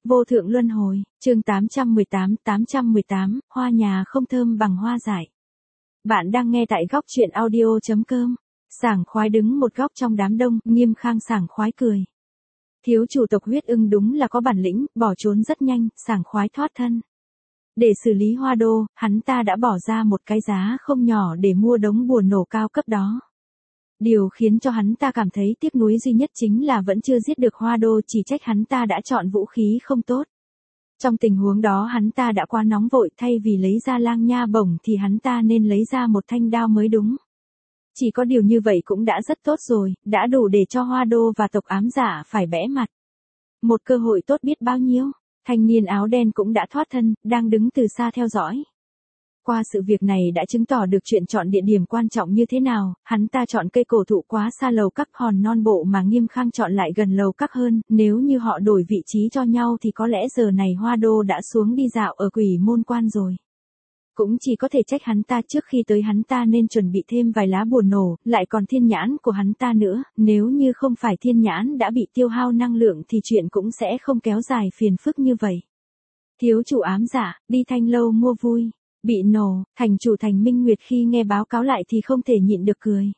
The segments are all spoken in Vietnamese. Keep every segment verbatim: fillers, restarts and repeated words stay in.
Vô thượng luân hồi, chương tám trăm mười tám, tám trăm mười tám, hoa nhà không thơm bằng hoa dại. Bạn đang nghe tại góc truyện audio chấm com. Sảng khoái đứng một góc trong đám đông, Nghiêm Khang sảng khoái cười. Thiếu chủ tộc huyết ưng đúng là có bản lĩnh, bỏ trốn rất nhanh, sảng khoái thoát thân. Để xử lý Hoa Đô, hắn ta đã bỏ ra một cái giá không nhỏ để mua đống bùa nổ cao cấp đó. Điều khiến cho hắn ta cảm thấy tiếc nuối duy nhất chính là vẫn chưa giết được Hoa Đô, chỉ trách hắn ta đã chọn vũ khí không tốt. Trong tình huống đó hắn ta đã quá nóng vội, thay vì lấy ra lang nha bổng thì hắn ta nên lấy ra một thanh đao mới đúng. Chỉ có điều như vậy cũng đã rất tốt rồi, đã đủ để cho Hoa Đô và tộc ám giả phải bẽ mặt. Một cơ hội tốt biết bao nhiêu, thanh niên áo đen cũng đã thoát thân, đang đứng từ xa theo dõi. Qua sự việc này đã chứng tỏ được chuyện chọn địa điểm quan trọng như thế nào, hắn ta chọn cây cổ thụ quá xa lầu các hòn non bộ mà Nghiêm Khang chọn lại gần lầu các hơn, nếu như họ đổi vị trí cho nhau thì có lẽ giờ này Hoa Đô đã xuống đi dạo ở Quỷ Môn Quan rồi. Cũng chỉ có thể trách hắn ta trước khi tới hắn ta nên chuẩn bị thêm vài lá bùa nổ, lại còn thiên nhãn của hắn ta nữa, nếu như không phải thiên nhãn đã bị tiêu hao năng lượng thì chuyện cũng sẽ không kéo dài phiền phức như vậy. Thiếu chủ ám giả, đi Thanh Lâu mua vui. Bị nổ, thành chủ Thành Minh Nguyệt khi nghe báo cáo lại thì không thể nhịn được cười.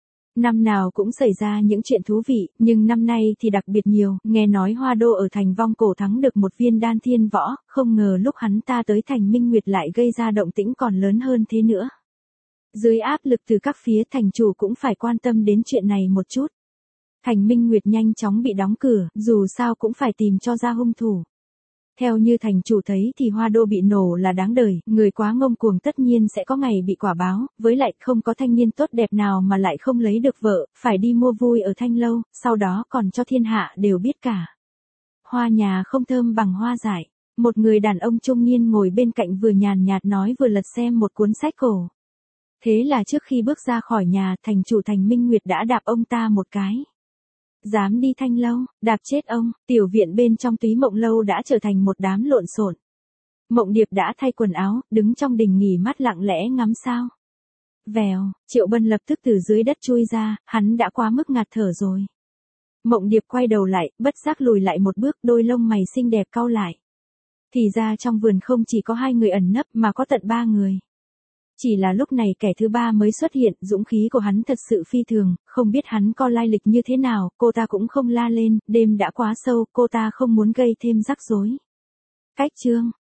Năm nào cũng xảy ra những chuyện thú vị, nhưng năm nay thì đặc biệt nhiều, nghe nói Hoa Đô ở thành Vong Cổ thắng được một viên đan thiên võ, không ngờ lúc hắn ta tới Thành Minh Nguyệt lại gây ra động tĩnh còn lớn hơn thế nữa. Dưới áp lực từ các phía thành chủ cũng phải quan tâm đến chuyện này một chút. Thành Minh Nguyệt nhanh chóng bị đóng cửa, dù sao cũng phải tìm cho ra hung thủ. Theo như thành chủ thấy thì Hoa Đô bị nổ là đáng đời, người quá ngông cuồng tất nhiên sẽ có ngày bị quả báo, với lại không có thanh niên tốt đẹp nào mà lại không lấy được vợ, phải đi mua vui ở Thanh Lâu, sau đó còn cho thiên hạ đều biết cả. Hoa nhà không thơm bằng hoa dại, một người đàn ông trung niên ngồi bên cạnh vừa nhàn nhạt nói vừa lật xem một cuốn sách cổ. Thế là trước khi bước ra khỏi nhà, thành chủ Thành Minh Nguyệt đã đạp ông ta một cái. Dám đi Thanh Lâu, đạp chết ông, tiểu viện bên trong Túy Mộng Lâu đã trở thành một đám lộn xộn. Mộng Điệp đã thay quần áo, đứng trong đình nghỉ mát lặng lẽ ngắm sao. Vèo, Triệu Bân lập tức từ dưới đất chui ra, hắn đã quá mức ngạt thở rồi. Mộng Điệp quay đầu lại, bất giác lùi lại một bước, đôi lông mày xinh đẹp cau lại. Thì ra trong vườn không chỉ có hai người ẩn nấp mà có tận ba người. Chỉ là lúc này kẻ thứ ba mới xuất hiện, dũng khí của hắn thật sự phi thường, không biết hắn có lai lịch như thế nào, cô ta cũng không la lên, đêm đã quá sâu, cô ta không muốn gây thêm rắc rối. Cách chương,